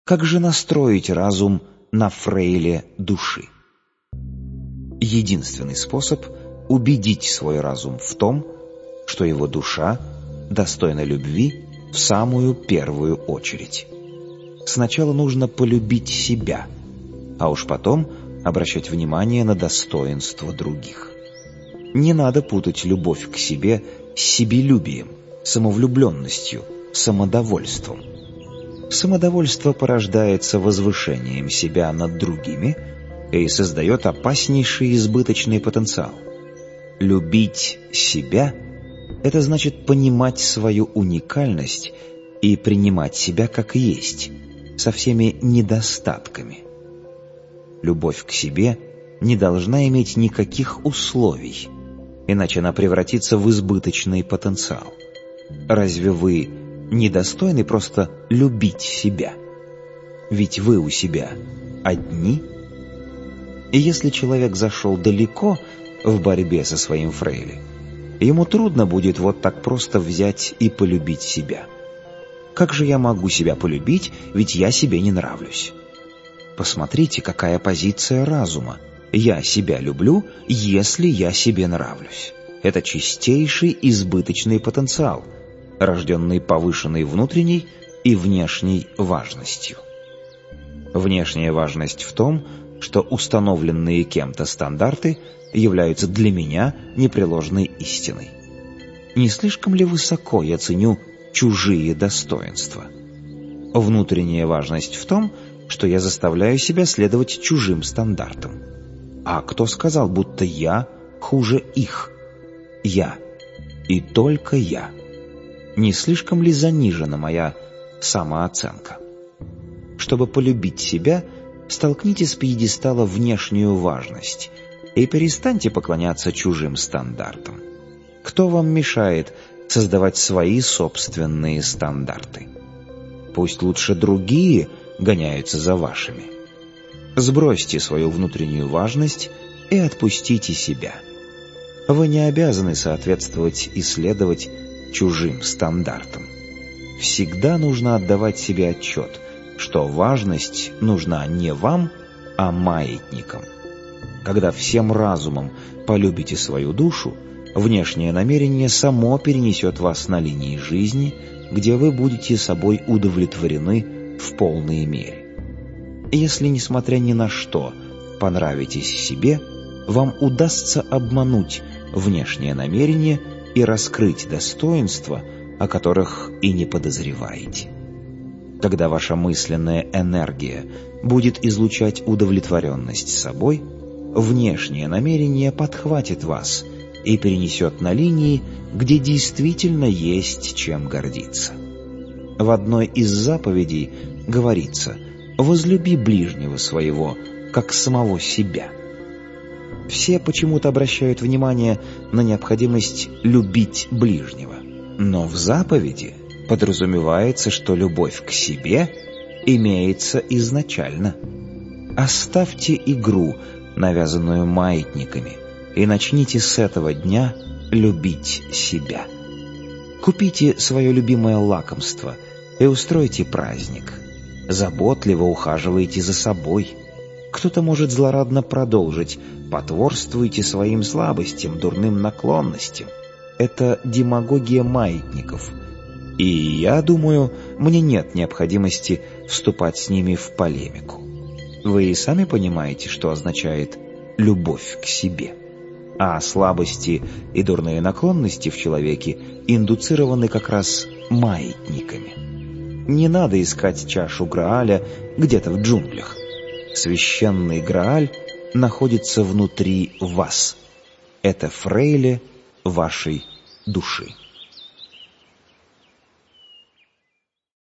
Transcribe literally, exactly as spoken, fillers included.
Как же настроить разум на фрейле души? Единственный способ — убедить свой разум в том, что его душа достойна любви в самую первую очередь. Сначала нужно полюбить себя, а уж потом обращать внимание на достоинства других. Не надо путать любовь к себе с себелюбием, самовлюбленностью, самодовольством. Самодовольство порождается возвышением себя над другими и создает опаснейший избыточный потенциал. Любить себя — это значит понимать свою уникальность и принимать себя как есть, со всеми недостатками. Любовь к себе не должна иметь никаких условий, иначе она превратится в избыточный потенциал. Разве вы недостойны просто любить себя? Ведь вы у себя одни. И если человек зашел далеко в борьбе со своим фрейли, ему трудно будет вот так просто взять и полюбить себя. Как же я могу себя полюбить, ведь я себе не нравлюсь? Посмотрите, какая позиция разума. Я себя люблю, если я себе нравлюсь. Это чистейший избыточный потенциал, рожденный повышенной внутренней и внешней важностью. Внешняя важность в том, что установленные кем-то стандарты являются для меня непреложной истиной. Не слишком ли высоко я ценю чужие достоинства? Внутренняя важность в том, что я заставляю себя следовать чужим стандартам. А кто сказал, будто я хуже их? Я. И только я. Не слишком ли занижена моя самооценка? Чтобы полюбить себя, столкните с пьедестала внешнюю важность и перестаньте поклоняться чужим стандартам. Кто вам мешает создавать свои собственные стандарты? Пусть лучше другие гоняются за вашими. Сбросьте свою внутреннюю важность и отпустите себя. Вы не обязаны соответствовать и следовать чужим стандартам. Всегда нужно отдавать себе отчет, что важность нужна не вам, а маятникам. Когда всем разумом полюбите свою душу, внешнее намерение само перенесет вас на линии жизни, где вы будете собой удовлетворены в полной мере. Если, несмотря ни на что, понравитесь себе, вам удастся обмануть внешнее намерение и раскрыть достоинства, о которых и не подозреваете. Когда ваша мысленная энергия будет излучать удовлетворенность собой, внешнее намерение подхватит вас и перенесет на линии, где действительно есть чем гордиться. В одной из заповедей говорится: «Возлюби ближнего своего, как самого себя». Все почему-то обращают внимание на необходимость любить ближнего, но в заповеди подразумевается, что любовь к себе имеется изначально. Оставьте игру, навязанную маятниками, и начните с этого дня любить себя. Купите свое любимое лакомство и устройте праздник. Заботливо ухаживайте за собой. Кто-то может злорадно продолжить: потворствуйте своим слабостям, дурным наклонностям. Это демагогия маятников. И я думаю, мне нет необходимости вступать с ними в полемику. Вы и сами понимаете, что означает любовь к себе. А слабости и дурные наклонности в человеке индуцированы как раз маятниками. Не надо искать чашу Грааля где-то в джунглях. Священный Грааль находится внутри вас. Это фрейле вашей души.